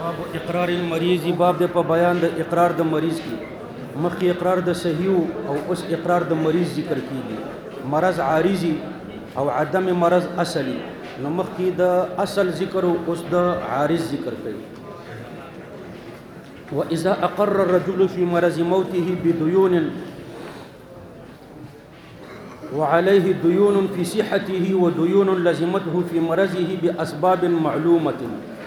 باب اقرار المریض باب د په بیان د اقرار د مریض کی مخکې اقرار د صحیح او اوس اقرار د مریض ذکر کیږي مرض عارضی او عدم مرض اصلي نو مخکې د اصل ذکر او اوس د عارض ذکر کوي واذا اقر الرجل في مرض موته بديون وعليه ديون في صحته وديون لزمته في مرضه بأسباب معلومة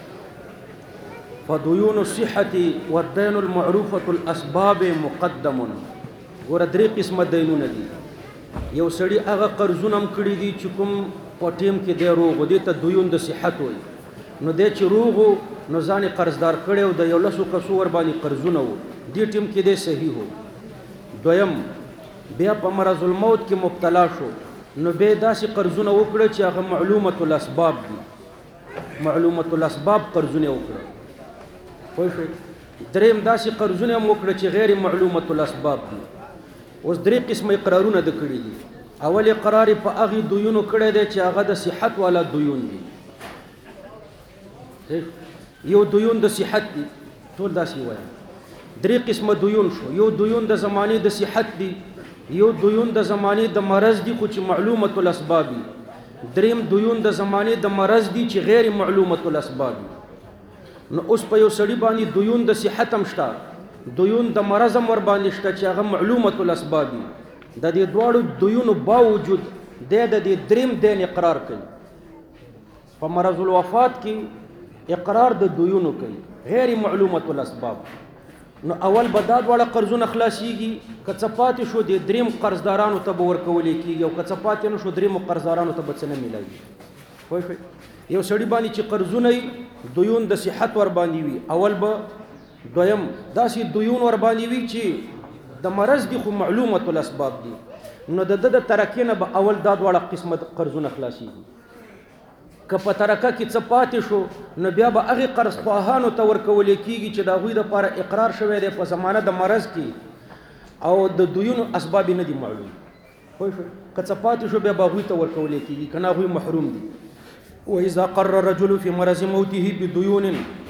فديون الصحة والدين المعروفة الأسباب مقدم ګوره درې قسمه دینونه دي یو سړي هغه قرضونه کړي دي چې کوم په ټیم کې دی روغ دي ته دیون د صحت وایي نو دی چې روغ نو ځان قرضدار کړی او د 1100 کسو ور باندې قرضونه وو دې ټیم کې دی صحیح وو دویم بیا په مرض الموت کې مبتلا شو نو به داسې قرضونه وکړه چې هغه معلومه الاسباب دي معلومه الاسباب قرضونه وکړه خو دریم داسې قرضونه وکړه چې غیر معلومه الاسباب دي اوس درې قسمه اقرارونه د کړي دي اول اقرار په هغه دیونو کړی دی چې هغه د صحت والا دیون دي یو دیون د صحت دي ټول داسې وایي درې قسمه دیون شو یو دیون د زمانه د صحت دي یو دیون د زمانه د مرض دي خو چې معلومه الاسباب دي دریم دیون د زمانه د مرض دي چې غیر معلومه الاسباب دي نو اوس په یو سړي باندې دیون د صحت هم شته دیون د مرض هم ور باندې شته چې هغه معلومه الاسباب دي د دې دواړو دیونو باوجود د دې دریم دین اقرار کوي په مرض الوفات کې اقرار د دیونو کوي غیر معلومه الاسباب نو اول به دا دواړه قرضونه خلاصيږي که څه پاتې شو د دریم قرضدارانو ته به ورکول کېږي او که څه پاتې نه شو دریم قرضدارانو ته به څه نه میلایي پوه شئ یو سړي باندې چې قرضونه وي دیون د صحت ور باندې وي اول به دویم داسې دیون ور باندې وي چې د مرض دي خو معلومه الاسباب دي نو د ترکې نه به اول دا دواړه قسمه قرضونه خلاصيږي که په ترکه کې څه پاتې شو نو بیا به هغې قرضخواهانو ته ورکول کېږي چې د هغوی دپاره اقرار شوی دی په زمانه د مرض کې او د دیونو اسباب نه دي معلوم پوه شو که څه پاتې شو بیا به هغوی ته ورکول کېږي که نه هغوی محروم دي واذا قر الرجل في مرض موته بديون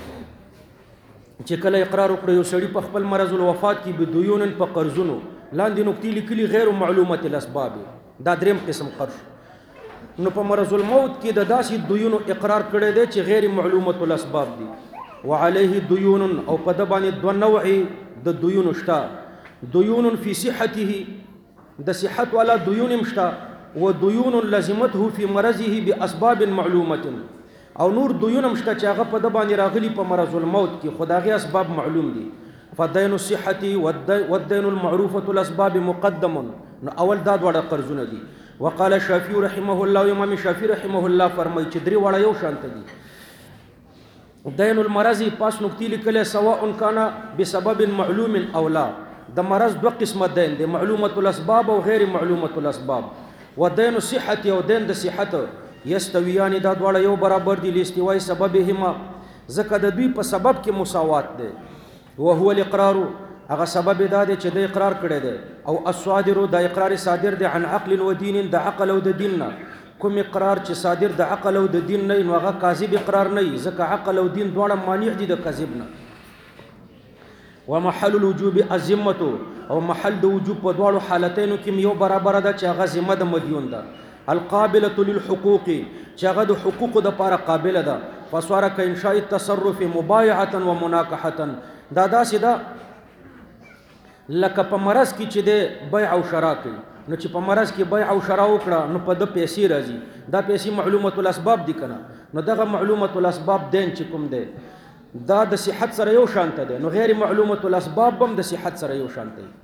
چې کله اقرار وکړي یو سړي په خپل مرض الوفات کې بديون په قرضونو لاندې نکتې لیکلي غیر معلومه الاسباب دا دریم قسم قرض نو په مرض الموت کې د داسې دیونو اقرار کړی دی چې غیر معلومه الاسباب دي وعليه ديون او په د باندې دوه نوعې د دیونو شته دیون فی صحته د صحت والا دیون هم شته وديون لزمته في مرضه باسباب معلومه او نور دیون هم شته چې هغه په د باندې راغلي په مرض الموت کې خدایي اسباب معلوم دي فدين الصحه والدين المعروفه الاسباب مقدم نو اول دا دواړه قرضونه دي وقال الشافعي رحمه الله امام شافعي رحمه الله فرمایي چې درې واړه یو شان دي دين المرض پاس نقطې لیکل سواء كان بسبب معلوم او لا د مرض دوه قسمه دین دي معلومه الاسباب او غیر معلومه الاسباب ودين الصحه او دين د صحت یستویان دا دواړه یو برابر دي لاستوای سببهما ځکه د دوی په سبب کې مساوات ده وهو الاقرار هغه سبب دا دی چې د اقرار کړی دی او الصادر د اقرار صادر دی عن عقل و دین د عقل او د دین نه کوم اقرار چې صادر د عقل او د دین نه نو هغه کاذب اقرار نه ځکه عقل او دین دواړه مانع دي د کذب نه ومحل الوجوب الذمه او محل د وجوب په دواړو حالتینو کې یو برابر ده چې هغه ذمه د مدیون ده القابله للحقوق چې هغه د حقوق د لپاره قابله ده فصار كانشاء التصرف مبايعه ومناكحه دا داسې ده لکه په مرض کې چې د بیع او شراء کوي نو چې په مرض کې بیع او شراء وکړه نو په د پیسې راځي دا پیسې معلومه الاسباب دي کنه نو دغه معلومه الاسباب دین چې کوم دی دا د صحت سره یو شانته دی نو غیر معلومه الاسباب هم د صحت سره یو شانته دی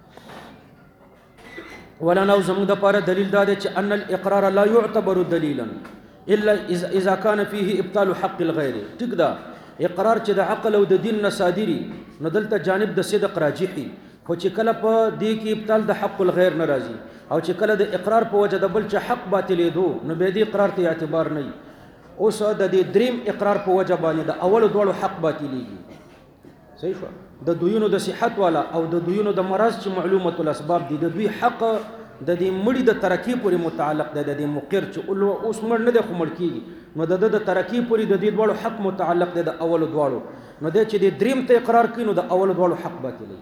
ولا نو زموږ د پاره دلیل دا دی چې ان الاقرار لا يعتبر دلیلا الا اذا كان فيه ابطال حق الغير ټیک دا اقرار چې د عقل او د دین نه صادري نو دلته جانب د صدق راجحي خو چې کله په دې کې ابطال د حق الغیر نه راځي او چې کله د اقرار په وجه د بل چې حق باطلې دو نو به دې اقرار ته اعتبار نه اوس د دې دریم اقرار په وجه باندې د اول دوړو حق باطلېږي صحیح شو د دویونو د صحت والا او د دویونو د مرض چې معلومه الاسباب دي د دوی حق د دې مړي د ترکیب پورې متعلق ده د دې مقر چې اوس مړ نه ده خو مړ کیږي نو د ترقی پوری د دې دواړو حق متعلق دی د اول دواړو نو د چې د دریم ته اقرار کینو د اول دواړو حق باطلی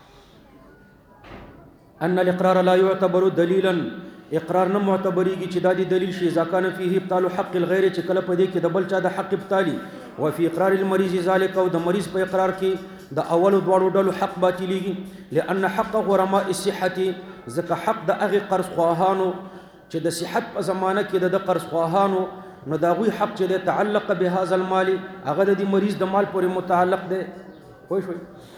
ان الاقرار لا يعتبر دلیلا اقرار نه معتبریږي چې دا د دلیل شي اذا كان فيه ابطال حق الغير چې کله په دې کې د بل چا د حق ابطالي وفي اقرار المريض ذلك او د مریض په اقرار کې د اول دواړو ډلو حق باطلیږي لان حق غرماء الصحه ځکه حق د هغه قرض خواهانو چې د صحت په زمانه کې د قرض خواهانو نو دا غوي حق چې تعلق بهذا المال هغه د مریض د مال پورې متعلق دی خو شوي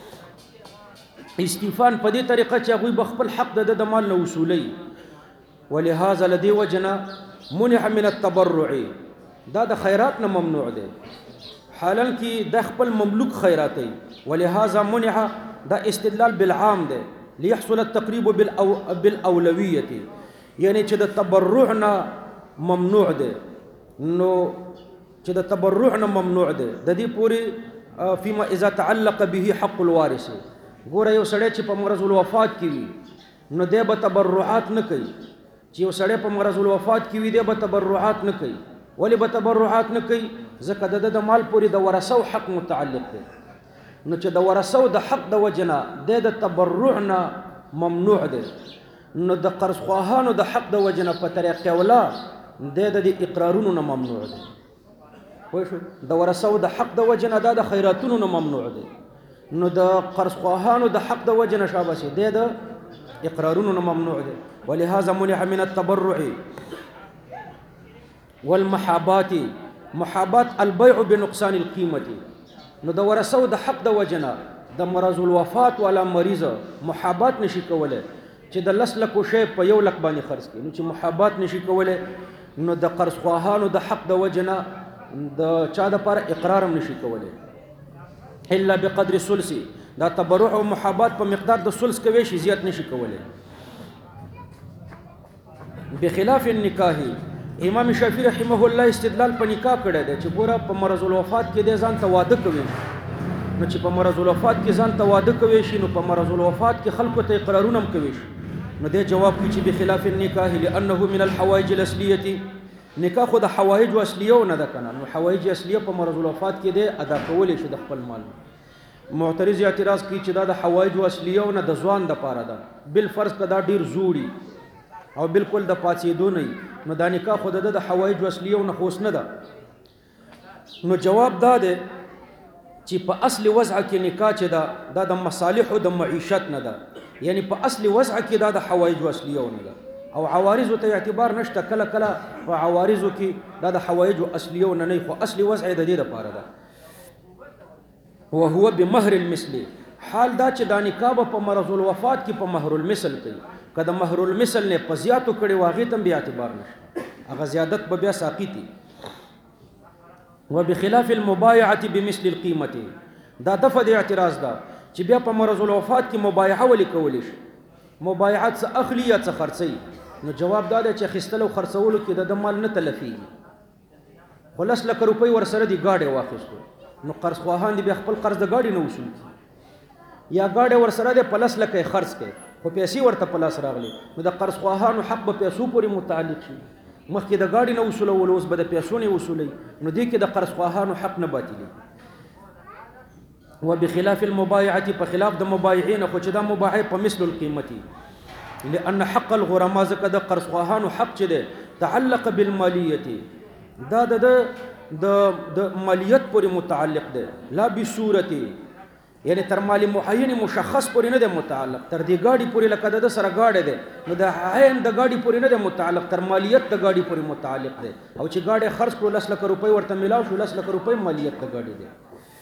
استیفان په دې طریقه چې هغه بخپل حق د مال نه وصولي ولهذا لدي وجنا منع من التبرع دا د خیرات نه ممنوع دی حالا کې د خپل مملوک خیراتي ولهذا منع دا استدلال بالعام دی ليحصل التقريب بالاولويه یعنی چې د تبرع نه ممنوع دی نو چې د تبرع نه ممنوع دی د دې پوری فيما اذا تعلق به حق الوارث ګوره یو سړی چې په مرض الوفات کې وي نو دی به تبرعات نه کوي چې یو سړی په مرض الوفات کې وي دی به تبرعات نه کوي ولې به تبرعات نه کوي ځکه د مال پوری د ورثو حق متعلق دی نو چې د ورثو د حق د وجنه د تبرع نه ممنوع دی نو د قرض خواهانو د حق د وجنه په طریقه ولا د اقرارونو نه ممنوع دی وای شو د ورثو د حق د وجنه د خیراتونو نه ممنوع دی نو د قرض خواهانو د حق د وجنه شابه سي د اقرارونو نه ممنوع دی ولهذا منع من التبرع والمحابات محابات البيع بنقصان القيمه نو د ورثو د حق د وجنه د مرض الوفات ولا مریض محابات نشي کوله چې د لس لکو شی په یو لک باندې خرڅ کړي نو چې محابات نشي کوله نو د قرض خواهانو د حق د وجنه د چا د پر اقرار نشي کوله الا بقدر ثلث دا تبرع او محابات په مقدار د ثلث کوي شي زیات نشي کوله بخلاف النکاح امام شافعی رحمه الله استدلال په نکاح کړی دی چې ګوره په مرض الوفات کې د ځان ته واده کوي نو چې په مرض الوفات کې ځان ته واده کوي شي نو په مرض الوفات کې خلکو ته اقرارونه هم کوي شي نو دې جواب کوي چې بخلاف النکاح لانه من الحوائج الاصليه نکاح خو د حوائج اصلیه نه ده کنه نو حوائج اصلیه په مرض الوفات کې د ادا کولې شي د خپل مال معترض اعتراض کوي چې دا د حوائج اصلیه نه د ځوان د پاره ده بل فرض کدا ډیر زوري او بالکل د پاتېدو نه نو دا نکاح خو د حوائج اصلیه نه خوښ نه ده نو جواب دا ده چې په اصل وضع کې نکاح چې دا د مصالح او د معیشت نه ده یعنی په اصل وضع کې دا د حوائج اصلیه نه ده او عوارض ته اعتبار نشته کله کله په عوارض کې دا د حوائج اصلیه نه خو اصل وضع د دې لپاره ده وهو بمهر المثل حال دا چې دا نکاح په مرض الوفات کې په مهر المثل کوي کله مهر المثل نه په زیاتو کړي واغې تم بیا اعتبار نشته هغه زیادت به بیا ساقيتي وبخلاف المبايعه بمثل القيمه دا دفع د اعتراض ده چې بیا په مرض الوفات کې مبايعه ولي کول شي مبايعات څه اخلي یا څه خرڅي نو جواب دا دی چې خستل او خرڅولو کې د مال نه تلفيږي خلاص لکه روپۍ ور سره دی گاډي واخیستو نو قرض خواهان دی بیا خپل قرض د گاډي نه وصول یا گاډي ور سره دی پلس لکه خرڅ کړي خو پیسې ورته پلاس راغلي نو د قرض خواهانو حق به پیسو پورې متعلق شي مخکې د گاډي نه وصولول اوس به د پیسو نه وصولي نو دې کې د قرض خواهانو حق نه باطلي وبخلاف المبايعه په خلاف د مبايعين خو چې د مبايعه په مثل القيمه لان حق الغرماء زکه د قرض خواهانو حق چې ده تعلق بالماليه دا د مالیت پورې متعلق ده لا بصورت یعنی تر مالی معین مشخص پورې نه ده متعلق تر دې گاډي پورې لکه د سره گاډي ده نو د عین د گاډي پورې نه ده متعلق تر مالیت د گاډي پورې متعلق ده او چې گاډي خرڅ کړو 10 لک روپۍ ورته ملاو شو 10 لک روپۍ مالیت د گاډي ده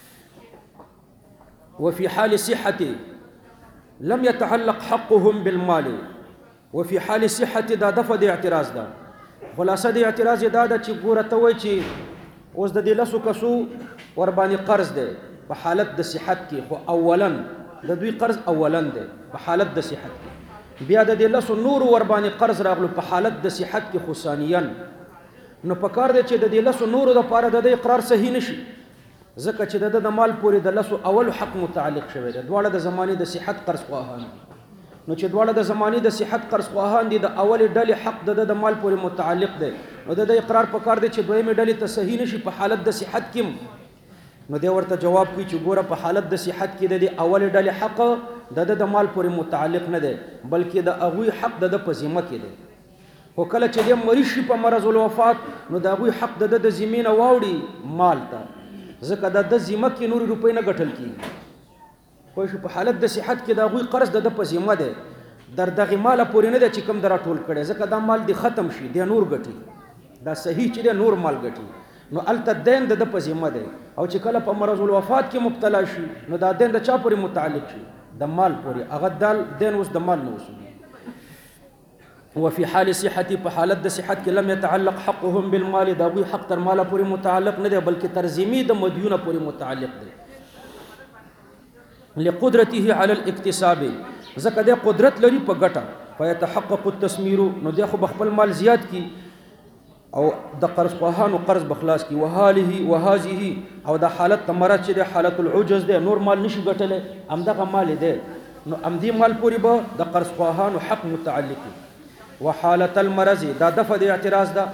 وفي حال صحه لم يتعلق حقهم بالمال وفي حال صحه دا دفع د اعتراض ده خلاصه د اعتراض دا ده چې ګوره ته وای چې اوس د دې لاسو کسو ور باندې قرض ده په حالت د صحت کې خو اولا د دوی قرض اولا ده په حالت د صحت کې بیا د دې لاسو نور ور باندې قرض راغلو په حالت د صحت کې خصانيا نو په کار دی چې د دې لاسو نور د پاره د اقرار صحیح نشي ځکه چې د مال پورې د لاسو اول حق متعلق شوی دی دواړه د زمانه د صحت قرض خواهان نو چې دواړه د زمانه د صحت قرض خواهان دي د اول ډلې حق د مال پورې متعلق دی نو د اقرار په کار دی چې دویمې ډلې ته صحیح نشي په حالت د صحت کې نو دی ورته جواب کوي چې ګوره په حالت د صحت کې د اولې ډلې حق د مال پورې متعلق نه دی بلکې د هغوی حق د په ذمه کې دی خو کله چې دی مریض شي په مرض الوفات نو د هغوی حق د ذمې نه واوړي مال ته ځکه د ذمه کې نورې روپۍ نه ګټل کېږي خو په حالت د صحت کې د هغوی قرض د په ذمه دی در دغه مال پورې نه دی چې کوم د راټول کړی ځکه دا مال دی ختم شي دی نور ګټي دا صحیح چې دی نور مال ګټي نو هلته دین د په ذمه دی او چې کله په مرض الوفات کې مبتلا شي نو دا دین د چا پورې متعلق شي د مال پورې هغه دین اوس د مال نه وسوي وفي حال صحتي په حالت د صحت کې لم يتعلق حقهم بالمال دا وی حق تر مال پورې متعلق نه دی بلکې ترزیمی د مدیونه پورې متعلق دی لقدرته على الاكتساب ځکه د قدرت لري په ګټه فيتحقق التثمير نو د خو خپل مال زیات کی او د قرض خواهانو قرض بخلاص کی وهذه او د حالت مرض چې د حالت العجز دی نور مال نشي ګټلې همدغه مال دی نو امدی مال پورې به د قرض خواهانو حق متعلق وحالت المرض دا دفع د اعتراض ده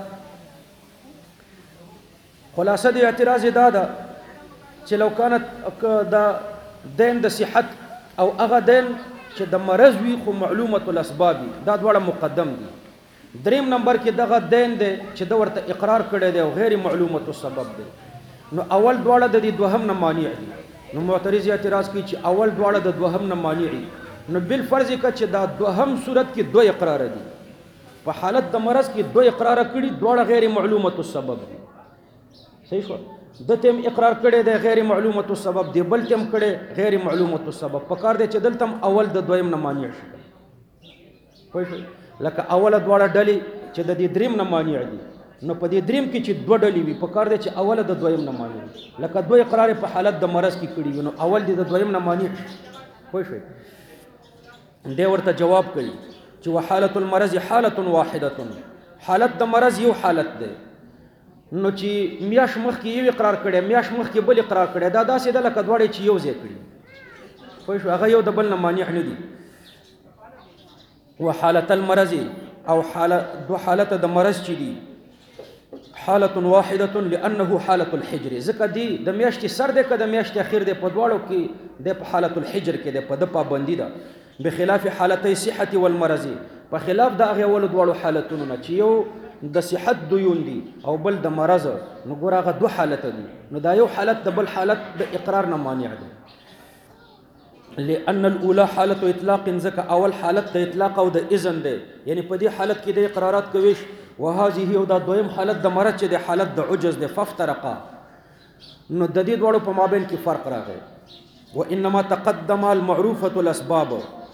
خلاصه د اعتراض ده چې لو كانت د دین د صحت او هغه دین چې د مرض وي خو معلومه الاسباب دا دواړه مقدم دي دریم نمبر کې دغه دین دی چې د ورته اقرار کړی دی او غیر معلومه السبب دی نو اول دواړه د دې دوهم نه مانع دي نو معترض اعتراض کوي چې اول دواړه د دوهم نه مانع دي نو بل فرض کې چې دا دوهم صورت کې دوه اقرار دي په حالت د مرض کې دوه اقرار کړي دواړه غیر معلومه السبب دي صحیح شو د تم اقرار کړي د غیر معلومه السبب دی بل تم کړي غیر معلومه السبب په کار دی چې دلته اول د دویم نه مانع شي پوه لکه اوله دواړه ډلې چې د دې دریم نه مانع دي نو په دې دریم کې چې دوه ډلې وي په کار دی چې اوله د دویم نه مانع دي لکه دوه اقرار په حالت د مرض کې کړي نو اول دی د دویم نه مانع پوه شئ دی ورته جواب کوي چې وحالت المرض حالت واحده حالت د مرض یو حالت دی نو چې میاش مخ کې یو اقرار کړي میاش مخ کې بل اقرار کړي دا داسې ده لکه دواړه چې یو ځای کړي پوه شو هغه یو د بل نه مانع نه دي وحالت المرض او دو حالت د مرض چې دي حالت واحده لانه حالت الحجر ځکه دی د میاشتې سر دی که د میاشتې اخیر دی په دواړو کې د په حالت الحجر کې دی په د پابندي ده بخلاف حالتي صحت والمرض په خلاف د هغه ول دواړو حالتونو نه چې یو د صحت دویون دي او بل د مرض نو ګور هغه دوه حالت دي نو دا یو حالت د بل حالت د اقرار نه مانع دي لأن الأولى حالة إطلاق ځکه اول حالت د اطلاق او د اذن دی یعنی په دې حالت کې د اقرارات کويش وهذه او دا دویم حالت د مرض چې د حالت د عجز د ففترقا نو د دې دوړو په مابین کې فرق راغی وانما تقدم المعروفه الاسباب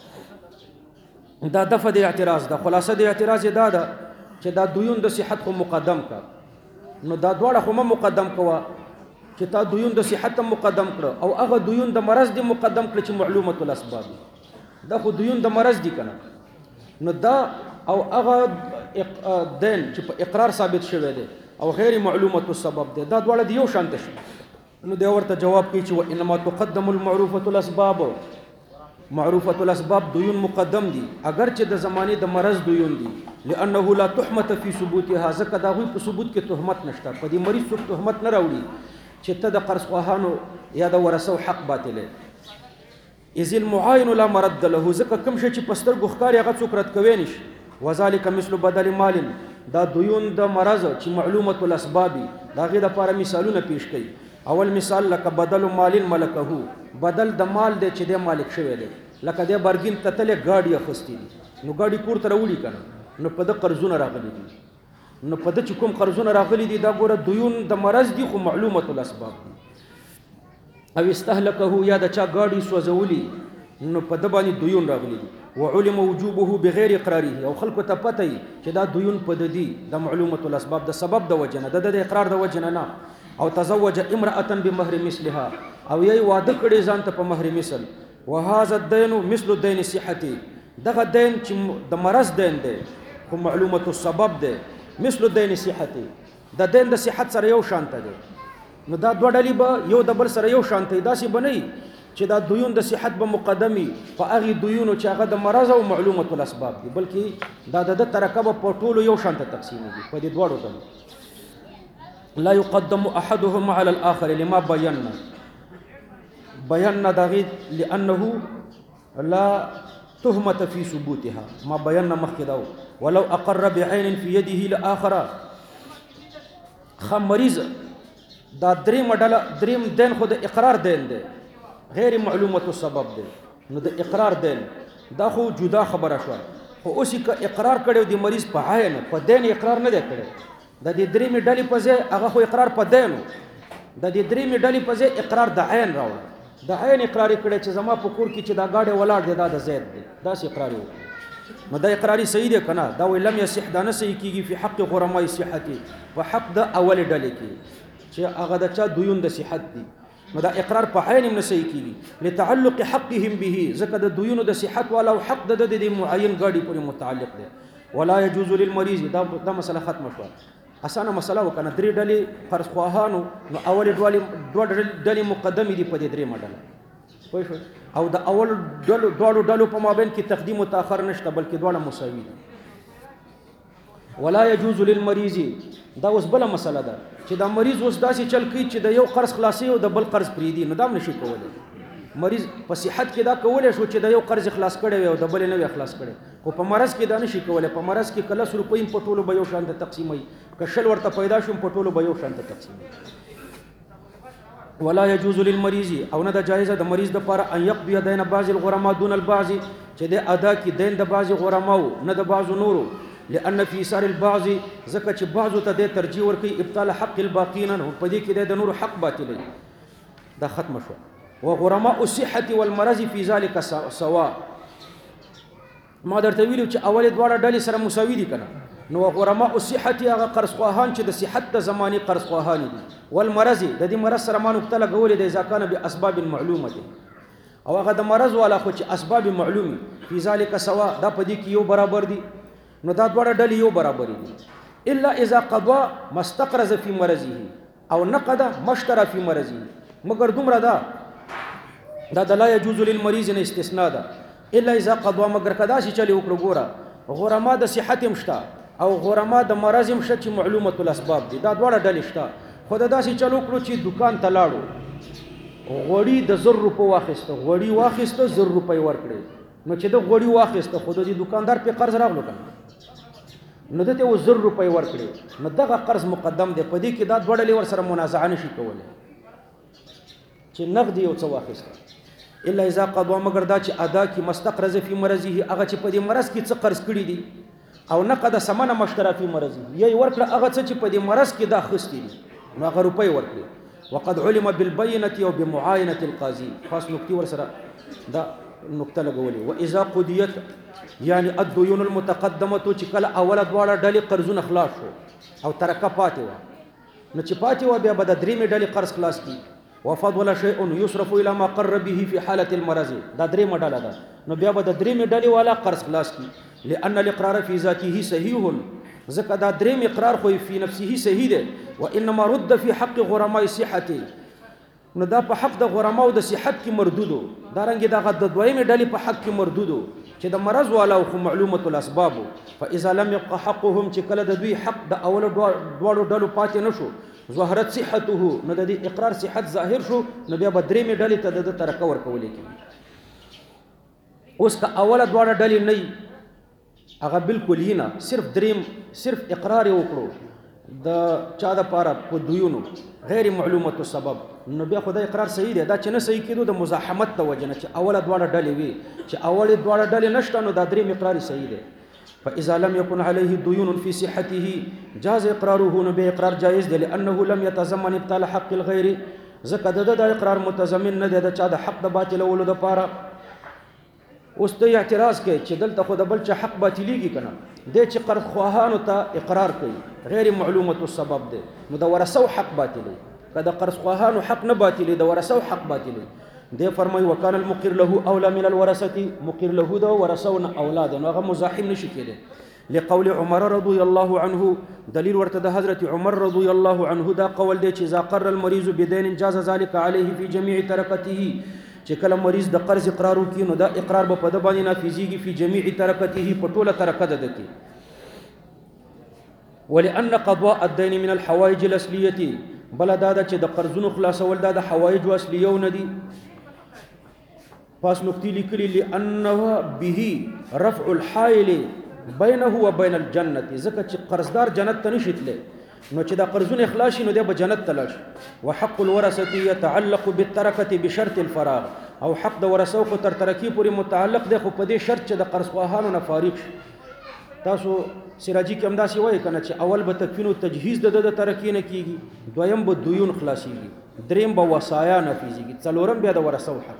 دا دفع د اعتراض ده خلاصه د اعتراض دا ده چې دا دویون د صحت خو مقدم کا نو دا دوړه خو مقدم کوا چې تا دویون د صحت مقدم کړ او هغه دویون د مرض دی مقدم کړ چې معلومه الاسباب دا خو دویون د مرض دی کنه نو دا او هغه دین چې په اقرار ثابت شوی دی او غیر معلومه السبب دی دا دواړه دی یو شان شي نو دا ورته جواب کوي چې انما تقدم المعروفه الاسباب معروفه الاسباب دویون مقدم دي اگر چې د زمانه د مرض دویون دي لانه لا تحمت في ثبوتها ځکه دا غوي په ثبوت کې تهمت نشته په دې مریض څوک تهمت نه راوړي چې ته د قرض خواهانو یا د ورثو حق باطله اذ المعاين لا مرد له ځکه کوم شي چې پستر ګخکار هغه څوک رد کوي نشي وذلك مثل بدل مال دا دویون د مرض چې معلومه الاسباب دا غي د لپاره مثالونه پیش کړي اول مثال لکه بدل مال ملکه بدل د مال دی چې د مالک شوی دی لکه د برګین تتل گاډي اخستې دي نو گاډي کور ته وړي کنه نو په د قرضونه راغلي دي نو په د کوم قرضونه راغلي دي دا ګوره دویون د مرض دي خو معلومه الاسباب دي او استهلكه یا د چا گاډي سوځولي نو په د باندې دویون راغلي دي وعلم وجوبه بغیر اقراره او خلکو ته پته چې دا دویون په د دي د معلومه الاسباب د سبب د وجنه د اقرار د وجنه نه او تزوج امراه بمهر مثلها او یې واده کړي ځان ته په مهر مثل وهذا الدين مثل الدين صحتي دغه دین چې د مرض دین دی خو معلومه السبب دی مثل الدين صحتي د دین د صحت سره یو شانته دی نو دا دوه ډلې به یو د بل سره یو شانته داسې بنئ چې دا دویون د صحت به مقدمي په هغه دویونو چې هغه د مرض او معلومه الاسباب دي بلکې دا د ترکب په ټولو یو شان ته تقسیم دي په دې دوړو ډلو لا يقدم احدهما على الاخر لما بينا دغه لانه لا تهمه في ثبوتها ما بينا مخکداو ولو اقر بعين في يده لاخر خمريز دا دریم دین خود اقرار دین دی غیر معلومه السبب دی نو د اقرار دین دا خو جدا خبره شو خو اوسې که اقرار کړو د مریض په عین په دین اقرار نه دی کړی د دې درېمې ډلې په ځای هغه خو اقرار په دینو د دې درېمې ډلې په ځای اقرار د عین راوړ د عین اقرار کړی چې زما په کور کې چې دا گاډي ولاړ دی دا د زید دی داسې اقرار وکړي نو دا اقراری صحیح دی کنه دا وی لم يصح دا نه صحیح کیږي په حق غرمای صحتي په حق د اول ډلې کې چې هغه د چا دویون د صحت دي نو دا اقرار په عین نه صحیح کیږي لتعلق حقهم به ځکه د دویونو د صحت والا او حق د معین گاډي پورې متعلق دی ولا يجوز للمريض دا مسله ختمه شوه اسانه مسله وکنه درې ډلې فرض خواهانو نو اول دوه ډلې مقدمې دي په دې درې مډله پوه شو او د اول ډلو په مابین کې تقدیم او تاخر نشته بلکې دواړه مساوي دي ولا يجوز للمريض دا اوس بل مسله ده چې دا مریض اوس داسې چل کوي چې د یو قرض خلاصي او د بل قرض پریدي نو دا نشي کولای مریض په صحت کې دا کولای شو چې د یو قرض خلاص کړي او د بل نه وي خلاص کړي خو په مرض کې دا نشي کولای په مرض کې کله 100 روپۍ په ټولو به یو شان ته تقسیمي کشل ورته پیدا شوم په ټولو به یو شان ته تقسیمي ولا يجوز للمريض او نه د جایزه د مریض د لپاره ان يقضي دين بعض الغرماء دون البعض چې د ادا کې دین د بعض غرماو نه د بعض نورو لأن في سار البعض زکه چې بعضو ته د ترجیح ورکي ابطال حق الباقین نو په دې کې د نور حق باطل دا ختم شو وغرماء الصحه والمرض في ذلك سواء ما درته ویلو چې اول دواړه ډلې سره مساوي دي کنه نو غرماء الصحه هغه قرض خواهان چې د صحت د زماني قرض خواهان دي والمرض د دې مرض سره مانو تل غولې د اذا كان باسباب معلومه دي او هغه د مرض والا خو چې اسباب معلومه في ذلك سواء دا په دې کې یو برابر دي نو دا دواړه ډلې یو برابر دي الا اذا قضى ما استقرز في مرضه او نقد ما اشترى في مرضه مگر دومره دا لا يجوز للمريض ان استثناء ده الا اذا قضى مگر کدا شي چلی وکړو ګوره غرما د صحت مشتا او غرما د مرض مشته چې معلومه الاسباب دي دا دواړه ډلې شته خو دا داسې چلو کړو چې دکان ته لاړو غوړی د 100 روپو واخیسته غوړی واخیسته 100 روپۍ ورکړي نو چې د غوړی واخیسته خو د دکاندار په قرض راغلو کنه نو دته و 100 روپۍ ورکړي نو دغه قرض مقدم دی په دې کې دا ډوړلې ور سره منازعه نشي کولای چې نقد یو څه واخیسته الا اذا قضى مگر دا چې ادا کی مستقرز فی مرضه هغه چې په دې مرض کې څه قرض کړی دي او نقد سمنه مشترا فی مرضه یې ورکړه هغه څه چې په دې مرض کې دا خستی دي نو هغه روپۍ ورکړي وقد علم بالبينه او بمعاينه القاضي خاص نقطې ور سره دا نقطه لګولې واذا قضيت يعني الديون المتقدمه چې کله اوله دواړه ډلې قرضونه خلاص شو او ترکه پاتې و نو چې پاتې و بیا به د درېمې ډلې قرض خلاص کی وفضل شيء يصرف الى ما قر به في حاله المرض دا درېمه ډله ده نو بیا به د درېمې ډلې والا قرض خلاص کی لان الاقرار في ذاته صحيح ځکه دا درېم اقرار خو په نفسه صحیح ده وانما رد في حق غرماء صحته نو دا په حق د غرماو د صحت کې مردودو دا رنګ دا غد د دویمې ډلې په حق کې مردودو چې د مرض والا خو معلومه الاسباب فاذا لم يبقى حقهم چې کله د دوی حق د اول دوړو ډلو پاتې نشو ظهرت صحته نو د دې اقرار صحت ظاهر شو نو بیا به درېمې ډلې ته د ترکه ورکول کېږي اوس که اوله دوړه ډلې نه هغه بالکل نه صرف اقرار وکړو د چا د پاره په دویونو غیر معلومه السبب نو بیا خدای اقرار صحیح دی دا چې نه صحیح کېدو د مزاحمت د وجه نه چې اوله دواړه ډلې وي چې اوله دواړه ډلې نشته نو دا درېم اقرار صحیح دی فاذا لم يكن عليه ديون في صحته جاز اقراره نو به اقرار جائز دی لانه لم يتضمن ابطال حق الغير ځکه د اقرار متضمن نه دی د چا د حق د باطلولو د پاره اوس ته اعتراض کوي چې دلته خو د بل چا حق باطلیږي کنه د چې قرض خواهانو ته اقرار کوي غیر معلومه السبب دی نو د ورثو حق باطلی کله قرض خواهانو حق نه باطلی د ورثو حق باطلی دی فرمای وکانه المقر له اولى من الورثه مقر له د ورثون اولاد نو هغه مزاحم نشي کېده لقول عمر رضي الله عنه دلیل ورته د حضرت عمر رضي الله عنه دا قول دی چې اذا قر المريض بدين جاز ذلك عليه في جميع تركته چې کله مریض د قرض اقرار وکړي نو دا اقرار به په د باندې نافذیږي فی جمیع ترکته په ټوله ترکه ده کې ولأن قضاء الدين من الحوائج الاصليه بل دا چې د قرضونو خلاصول دا د حوائج اصلیو نه دي پاس نقطې لیکلي لأنه به رفع الحائل بينه وبين الجنه ځکه چې قرضدار جنت ته نشي تللی نو چې دا قرضونه اخلاص شي نو دی به جنت ته لاړ شي وحق الورثه يتعلق بالتركه بشرط الفراغ او حق د ورثو خو تر ترکی پورې متعلق دی خو په دې شرط چې د قرض خواهانو نه فارغ شي تاسو سراجی کې همداسې وایي کنه چې اول به تکفین او تجهیز د ترکی نه کیږي دویم به دیون خلاصيږي دریم به وصایا نافذیږي څلورم بیا د ورثو حق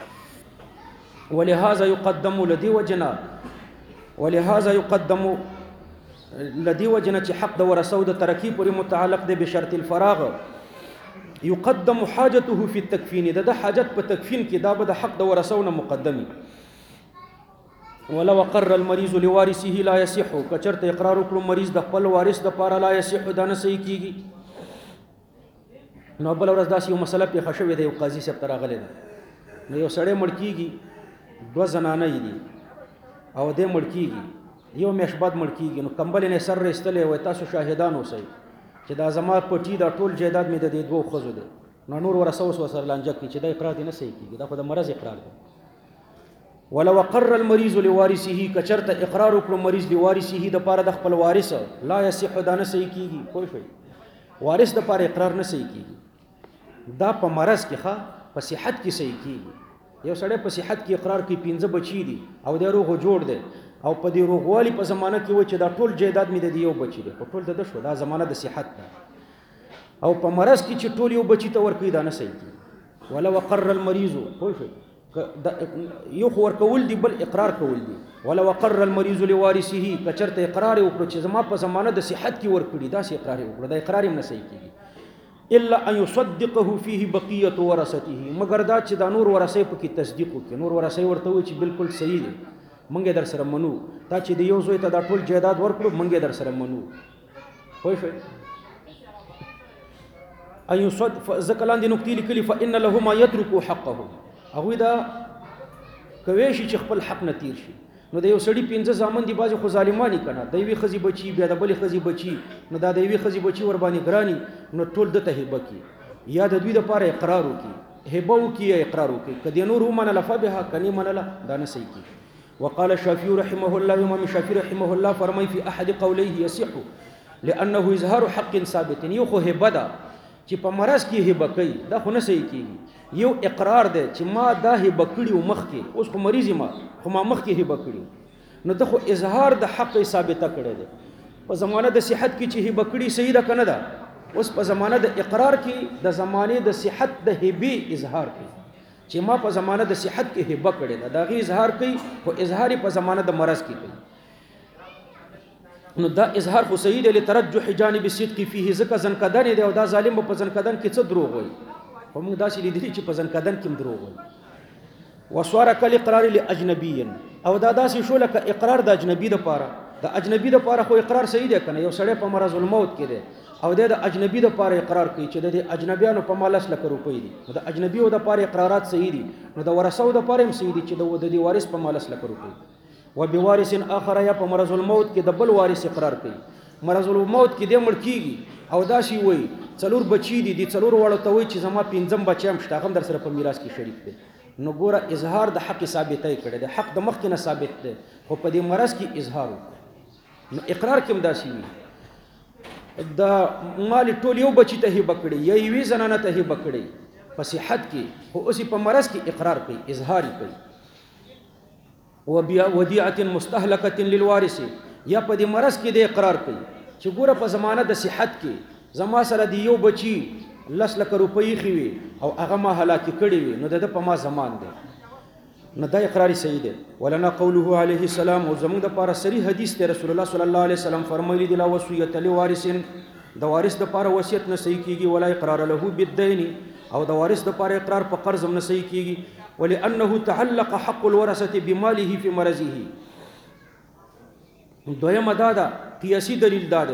ولهذا يقدم لدي وجنا چې حق د ورثو د ترکی پورې متعلق دی بشرط الفراغ يقدم حاجته في التكفين د حاجت په تکفین کې دا به د حق د ورثو نه مقدمي ولو قر المريض لوارثه لا يصح کچرته اقرار وکړو مریض د خپل وارث د پاره لا يصح دا نه صحیح کیږي نو بل ورځ داسې یو مسله په خښوي دی یو قاضي صاحب تر غلې ده نو یو سړی مړ کیږي دوه زنانه دي او دې مړ کیږي یو میاشت بعد مړ کیږي نو کمبل نه سر رستلې وای تاسو شاهدان اوسئ چې دا زما پټي دا ټول جیداد مې د دې دوه خزو ده نو نور ورثه سره لانجه کی چې دا اقرار دي نه صحیح کیږي دا خو د مرض اقرار دی ولو قر المريض لوارثه کچرته اقرار وکړو مریض لوارثه د پاره د خپل وارث لا يصح دا نه صحیح کیږي کوئی شي وارث د پاره اقرار نه صحیح کیږي دا په مرض کې ښه په صحت کې صحیح کیږي یو سړی په صحت کې اقرار کوي 15 بچی دي او د روغ جوړ دی او په دې روغوالي په زمانه کې و چې دا ټول جیداد مې د یو بچی دی په ټول د شو دا زمانه د صحت ده او په مرض کې چې ټول یو بچی ته ورکوي دا نه صحیح کیږي ولو قر المريض کوئی شي یو خور کول دی بل اقرار کول دی ولو قر المريض لوارثه کچرته اقرار وکړو چې زما په زمانه د صحت کې ورکړي دا سي اقرار وکړو دا اقرار هم نه صحیح کیږي الا ان يصدقه فيه بقيه ورثته مگر دا چې دا نور ورثه په کې تصدیق وکړي نور ورثه ورته وي چې بالکل صحیح دي منګه در سره منو تا چې د یو زوی ته دا ټول جیداد ورکړو منګه در سره منو خو شي ان يصدق ذکلان دي نقطې لیکلي فان له ما يترك حقه هغه دا کوي چې خپل حق نه تیر شي نو د یو سړی 15 ځامن دی بازي خو ظالمانی کنه د یوې خزي بچي بیا د بلې خزي بچي نو دا د یوې خزي بچي ور باندې ګرانی نو ټول د تهبه کی یا د دوی د پاره اقرار وکي هبه وکي یا اقرار وکي کدی نور من لفبها کني من لا دا نه صحیح کی وقال الشافعي رحمه الله امام الشافعي رحمه الله فرمای في احد قوليه يصح لانه اظهار حق ثابت یو خو هبه ده چې په مرز کې هبه کوي دا خو نه صحیح کیږي یو اقرار دی چې ما دا هبه کړیو مخکې اوس خو مریض ما خو ما مخکې هبه کړیو نو دا خو اظهار د حق ثابته کړی دی په زمانه د صحت کې چې هبه کړی صحیح ده کنه ده اوس په زمانه د اقرار کې د زمانه د صحت د هبه اظهار کوي چې ما په زمانه د صحت کې هبه کړی ده دا غي اظهار کوي او اظهار په زمانه د مرز کې کوي نو دا اظهار خو صحیح دی لترجح جانب الصدق فيه ذکر زنکدن دی او دا ظالم په زنکدن کې څه دروغ وایي خو موږ داسې لیدلی چې په زنکدن کې دروغ وایي وسوار کل اقرار لاجنبي او دا داسې شو لکه اقرار د اجنبي د پاره د اجنبي د پاره خو اقرار صحیح دی کنه یو سړی په مرض الموت کې دی او د اجنبي د پاره اقرار کوي چې د اجنبیانو په مال 1 لک روپۍ دي د اجنبي او د پاره اقرارات صحیح دي نو د ورثو د پاره هم صحیح دي چې د وارث په مال 1 لک روپۍ وبوارث اخر یا په مرض الموت کې د بل وارث اقرار کوي مرض الموت کې د مړ کیږي او داسي وای څلور بچی دي د څلور وړو ته وای چې زما 15 بچیم شته هم در سره په میراث کې شریک دي نو ګوره اظهار د حق ثابتای کړي د حق د مخ کې نه ثابت دی خو په دې مرض کې اظهار نو اقرار کوم داسي وي دا مال ټول یو بچی ته هبه کړي یا یوې زنانه ته هبه کړي په صحت کې خو اوسې په مرض کې اقرار کوي اظهار کوي وديعه مستهلكه للوارث یا په دې مرض کې د اقرار کوي چې ګوره په زمانه د صحت کې زما سره دی یو بچی 10 لک روپۍ خوي او هغه ما هلاک کړي وي نو د په ما زمان دی نو دا اقرار صحیح دی ولنا قوله عليه السلام او زموږ د پاره صریح حدیث ته رسول الله صلی الله علیه وسلم فرمایلی دی لا وصیت لوارث د وارث د پاره وصیت نه صحیح کیږي ولا اقرار له بالدین او د وارث د پاره اقرار په قرض هم نه صحیح کیږي ولانه تعلق حق الورثه بماله في مرضه دویمه دا ده قیاسی دلیل دا ده چې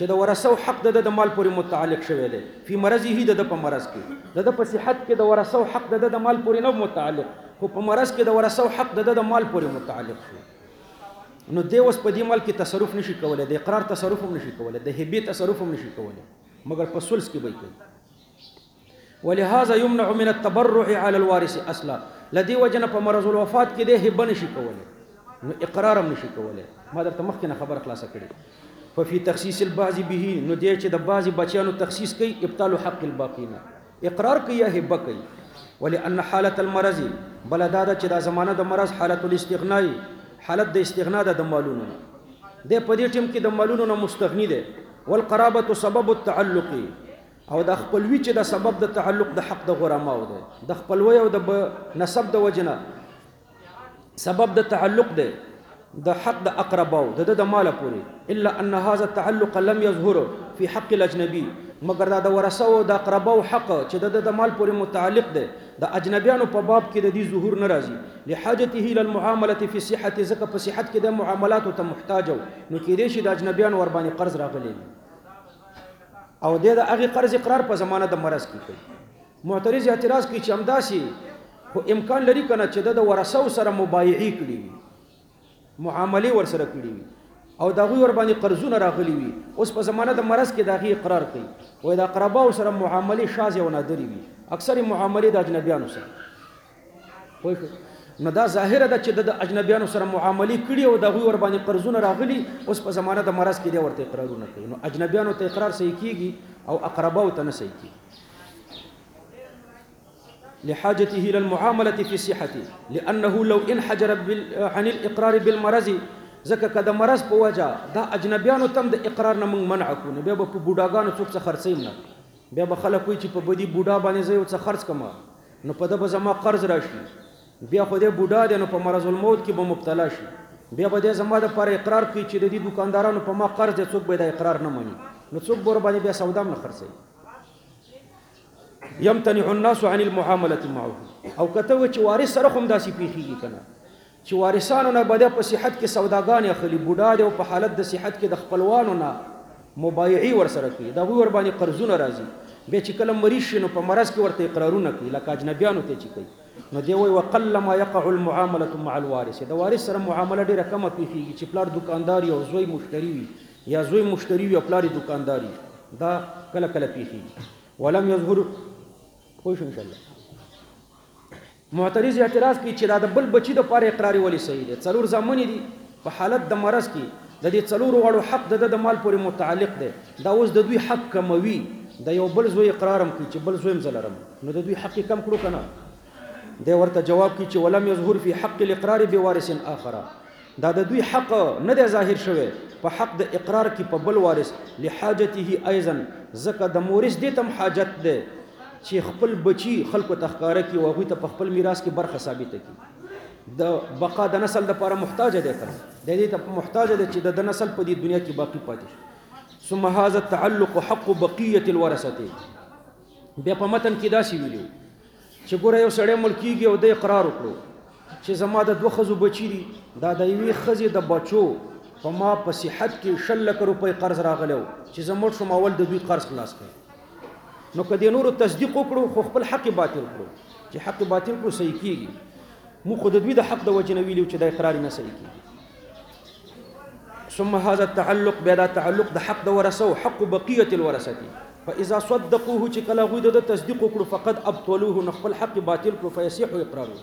چې د ورثو حق د مال پورې متعلق شوی دی فی مرضه د په مرض کې د په صحت کې د ورثو حق د مال پورې نه متعلق خو په مرض کې د ورثو حق د مال پورې متعلق شو نو دی اوس په دې مال کې تصرف نشي کولای د اقرار تصرف هم نشي کولای د هبې تصرف هم نشي کولای مگر په ثلث کې به کوي ولهذا يمنع من التبرع على الوارث اصلا لدی وجنه په مرض الوفات کې د هبه نشي کولای نو اقرار هم نشي کولای ما درته مخکې خبر خلاصه کړې ففي تخصيص البعض به نو دی چې د بعض بچیانو تخصیص کوي ابطال حق الباقین اقرار کوي یا هبه کوي ولأن حالة المرض بلداده چې د زمانه د مرض حالت الاستغناء حالت د استغنا د مالونو د په دې ټیم کې د مالونو نه مستغنی ده والقرابه سبب التعلق او د خپلوي چې د سبب د تعلق د حق د غراماو ده د خپلوي او د نسب د وجنه سبب د تعلق ده د حق د اقرباو د مال پورې الا ان هذا التعلق لم يظهر في حق الاجنبي مگر دا د ورثه او د اقرباو حق چې د مال پورې متعلق ده د اجنبیانو په باب کې د دې ظهور ناراضي لحاجته الى المعامله في صحه زکه په صحت کې د معاملات ته محتاج نو کې دې شي د اجنبیانو ور باندې قرض راغلي او د هغه قرض اقرار په زمانه د مرض کې کوي معترض اعتراض کوي چې امداسي خو امکان لري کنه چې د ورثه سره مبایعي کړي معاملې ور سره کړي او دا غوی ور باندې قرضونه راغلي وي اوس په زمانه د مرض کې داغي اقرار کوي وای دا قربا سره معاملې شاذ او نادری وي اکثر معاملې د اجنبیانو سره وای نو دا ظاهره ده چې د اجنبیانو سره معاملې کړي او دا غوی ور باندې قرضونه راغلي اوس په زمانه د مرض کې دی ورته اقرارونه کوي نو اجنبیانو ته اقرار صحیح کیږي او اقرباو ته نه صحیح کیږي لحاجته الى المعامله في صحته لانه لو انحجر عن الاقرار بالمرض زکه کده مرض په وجه دا اجنبیانو تم د اقرار نه موږ منع کو نه به په بوډاګانو څوک څه خرڅیم نه بیا به خلک وي چې په بدی بوډا باندې زه یو څه خرڅ کما نو په دغه زما قرض راشي بیا خو دې بوډا دی نو په مرض الموت کې به مبتلا شي بیا به دې زما د پر اقرار کوي چې د دې دکاندارانو په ما قرض دې څوک به د اقرار نه مني نو څوک بور باندې بیا سودا نه خرڅي يمتنع الناس عن المعامله معه او کته و چې وارث سره هم داسې پیخیږي کنه چې وارثانو نه بده په صحت کې سوداګان اخلي بوډا دی او په حالت د صحت کې د خپلوانو نه مبایعي ور سره کوي دا ور باندې قرضونه راځي به چې کله مریض شي نو په مرض کې ورته اقرارونه کوي لکه اجنبیانو ته چې کوي نو دی وی وقل ما يقع المعامله مع الوارث دا وارث سره معامله ډیره کمه پیخیږي چې پلار دکاندار او زوی مشتری وي یا زوی مشتری وي او پلار دکانداري دا کله کله پیخیږي ولم يظهر خوش ان شاء الله معترض اعتراض کوي چې دا د بل بچی د پاره اقرار ولی صحیح دی څلور زمونی دي په حالت د مرض کې د دې څلور وړو حق د مال پورې متعلق دی دا اوس د دوی حق کموي د یو بل زوی اقرارم کوي چې بل زویم زلرم نو د دوی حق کم کړو کنه دی ورته جواب کوي چې ولم يظهر في حق الاقرار بوارث اخر دا د دوی حق نه دی ظاهر شوی په حق د اقرار کې په بل وارث لحاجته ايضا زکه د مورث دې تم حاجت ده چې خپل بچي خلکو تخکاره کی او هغه ته په خپل میراث کې برخه ثابته کی د بقا د نسل د لپاره محتاج دی کړه د دې ته محتاج دی چې د نسل په دې دنیا کې باقی پاتې ثم هذا التعلق حق بقيه الورثه بیا په متن کې داسې ویلو چې ګوره یو سړی ملکیږي او د اقرار وکړو چې زما د دوه خزو بچی دي دا د یوې خزې د بچو په ما په صحت کې 6 لک روپۍ قرض راغلو چې زموږ شوم اول د دوی قرض خلاص کړ نو کدی نور تصدیق وکړو خو خپل حق باطل کړو چې حق باطل کړو صحیح کیږي مو خود دوی د حق د وجنه ویلو چې د اقرار نه صحیح کیږي ثم هذا التعلق بلا تعلق د حق د ورثه حق بقيه الورثه فاذا صدقوه چې کله غوی د تصدیق وکړو فقد ابطلوه نخبل حق باطل کړو فيصح اقراره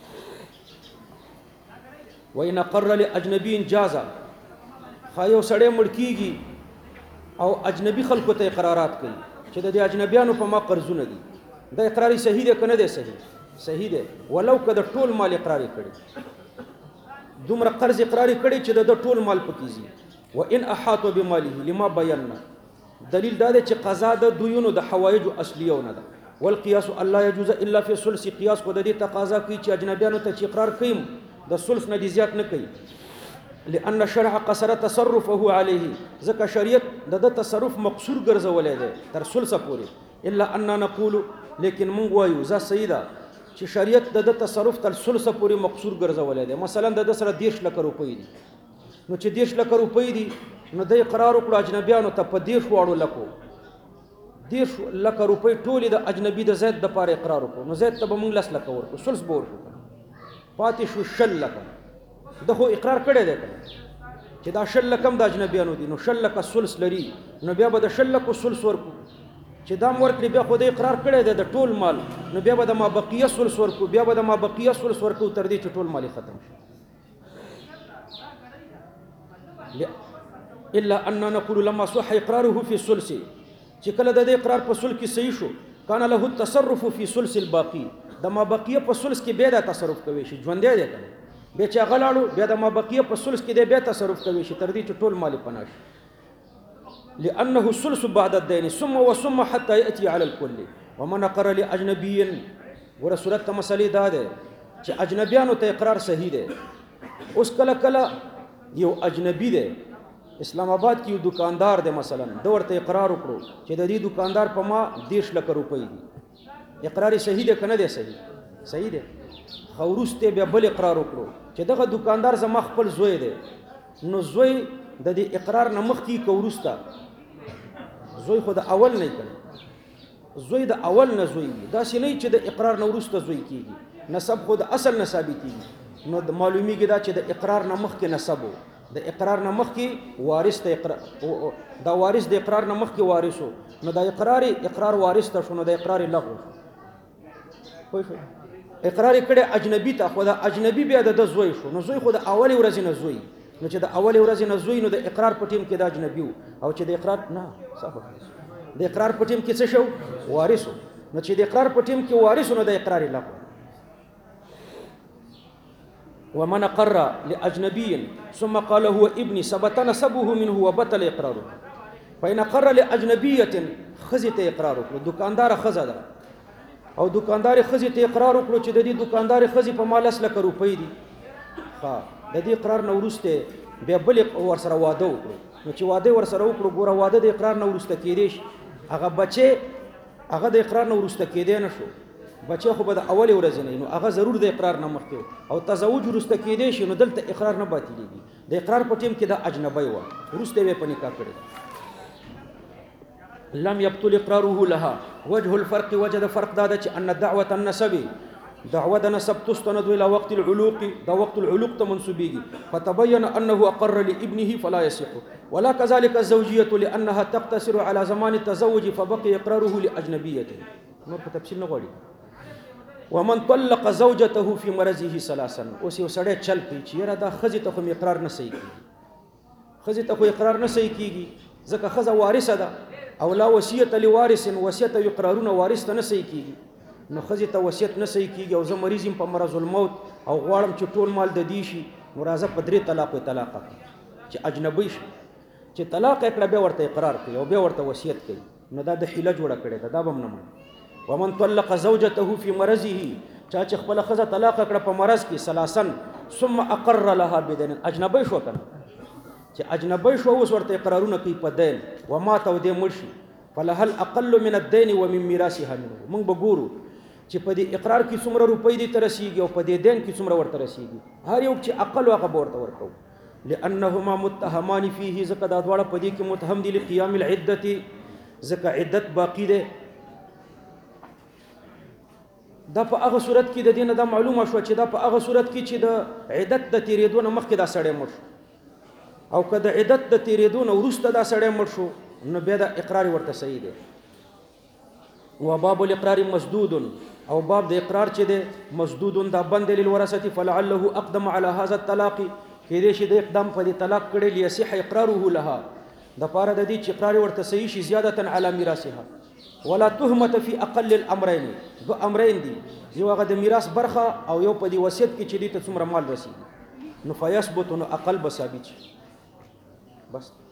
وان قر لاجنبي جاز خایو سړی مړکیږي او اجنبي خلکو ته اقرارات کوي چې د اجنبیانو په ما قرضونه دي دا اقرار صحیح دی کنه دی صحیح دی ولو کده ټول مال اقرار کړي دومره قرض اقرار کړي چې د ټول مال پکېږي وان احاطوا بماله لما بينا دلیل دا دی چې قضا د دویونو د حوایج اصلیه نه ده والقياس الله يجوز الا في ثلث قياس خو د دې تقاضا کوي چې اجنبیانو ته چې اقرار کوي د ثلث نه زیات نه کوي لأن الشرع قصر تصرفه عليه ځکه شریعت د تصرف مقصور ګرځولې ده تر ثلث پورې الا ان نقول لیکن موږ وایو ځا سیدا چې شریعت د تصرف تر ثلث پورې مقصور ګرځولې ده مثلا د سره 10 لک روپۍ دي نو چې 10 لک روپۍ دي نو د اقرار وکړو اجنبیانو ته په 10 واړو لکو 10 لک روپۍ ټولې د اجنبي د زید د پاره اقرار وکړو نو زید ته به موږ 10 لک ورکو سلس به ورکو پاتې شو 6 لک د خو اقرار کړی دی چې دا 6 لکم د اجنبیانو دي نو 6 لک سلس لري نو بیا به د 6 لک سلس ورکو چې دا ورکړي بیا خو د اقرار کړی دی د ټول مال نو بیا به د ما بقیه سلس ورکو بیا به د ما بقیه سلس ورکو تر دې چې ټول مال ختم شي الا ان نقول لما صح اقراره في الثلث چې کله د اقرار په ثلث کې صحیح شو کان له التصرف في ثلث الباقي د ما بقیه په ثلث کې بیا د تصرف کوي شي ژوندې دی کنه بیا چې غلاړو بیا د ما بقیه په ثلث کې دی بیا تصرف کوي شي تر دې چې ټول مال پناش لانه الثلث بعد الدين ثم حتى ياتي على الكل ومن قر لاجنبي ورسوله مسلې دا ده چې اجنبيانو ته اقرار صحیح دی اوس کله کله یو اجنبي دی اسلام آباد کې یو دکاندار دی مثلا د ورته اقرار وکړو چې د دې دکاندار په ما 10 لک روپۍ دي اقرار صحیح دی کنه دی صحیح دی خو وروسته بیا بل اقرار وکړو چې دغه دکاندار زما خپل زوی دی نو زوی د دې اقرار نه مخکې کو وروسته زوی خو د اول نه کړي زوی د اول نه زوی دا سې نه چې د اقرار نه وروسته زوی کیږي نسب خو د اصل نه ثابتېږي نو د معلومیږي دا چې د اقرار نه مخکې نسب د اقرار نه مخکې وارث ته اقرار دا وارث د اقرار نه مخکې وارثو نو دا اقرار وارث ته شو نو د اقرار لغو خو اقرار کړي اجنبي ته خو دا اجنبي بیا د زوی شو نو زوی خو د اول ورځ نه زوی نو چې د اول ورځ نه زوی نو د اقرار په ټیم کې د اجنبي او چې د اقرار نه صح د اقرار په ټیم کې څه شو وارث نو چې د اقرار په ټیم کې وارث نو د اقرار لغو ومن قر لأجنبي ثم قال هو ابني ثبت نسبه منه وبطل إقراره فإن قر لأجنبية خزت إقراره دکاندار خزه ده او دکاندار خزه ته اقرار وکړو چې د دې دکاندار خزه په مال 10 لک روپۍ دي ها د دې اقرار نو ورسته بیا بل ور سره واده وکړو نو چې واده ور سره وکړو ګوره واده د اقرار نو ورسته کېدې شي هغه بچي هغه د اقرار نو ورسته کېدې نه شو بچي خو به د اول ورځ نه نو هغه ضرور د اقرار نه مخکې او تزوج ورسته کېدې شي نو دلته اقرار نه باطلېږي د اقرار په ټیم کې د اجنبي و ورسته به په نکاح کړي لم يبطل اقراره لها وجه الفرق وجد فرق دا چې ان دعوه النسب دعوه النسب تستند الى وقت العلوق دا وقت العلوق ته منسوبيږي فتبين انه اقر لابنه فلا يصح ولا كذلك الزوجيه لانها تقتصر على زمان التزوج فبقي اقراره لاجنبيه نور په تفصیل نه غواړي ومن طلق زوجته في مرضه ثلاثا اوس یو سړی چل کوي چې یاره دا خزي ته خو اقرار نه صحیح کیږي خزي ته خو اقرار نه صحیح کیږي ځکه خزه وارثه ده او لا وصیت لوارث وصیت اقرارونه وارث ته نه صحیح کیږي نو خزي ته وصیت نه صحیح کیږي او زه مریض یم په مرض الموت او غواړم چې ټول مال د دې شي نو راځه په 3 طلاق چې اجنبي شي چې طلاق کړه به ورته اقرار کوي او به ورته وصیت کوي نو دا د حیله جوړه کړي دا به نه ومن طلق زوجته في مرضه چا چې خپل خزه طلاق کړه په مرض کې ثلاثن ثم اقر لها بدين اجنبي شو کنه چې اجنبي شو اوس ورته اقرارونه کوي په دین و ما تو دې مرشي فلهل اقل من الدين ومن ميراثها منه موږ بګورو چې په دې اقرار کې څومره روپۍ دي ترسيږي او په دې دین کې څومره ورته رسیږي هر یو چې اقل واقع ورته ورکو لانهما متهمان فيه زکه دا دواړه په دې کې متهم دي لقيام العده زکه عدت باقی ده دا په هغه صورت کې د دینه دا معلومه شو چې دا په هغه صورت کې چې د عدت د تیریدو نه مخکې دا سړی مړ او که د عدت د تیریدو نه وروسته دا سړی مړ شو نو بیا د اقرار ورته صحیح دی وباب الاقرار مسدود او باب د اقرار چې دی مسدود دا بند للورثه فلعله اقدم على هذا الطلاق کې دې شي د اقدام په دې طلاق کړي ليصح اقراره لها د پاره د دې چې اقرار ورته صحیح شي زیادتا على میراثها ولا تهمه في اقل الامرين دو امرين دي یو هغه د میراث برخه او یو په دې وصیت کې چې دې ته څومره مال رسیږي نو فیثبت نو اقل بثابت بس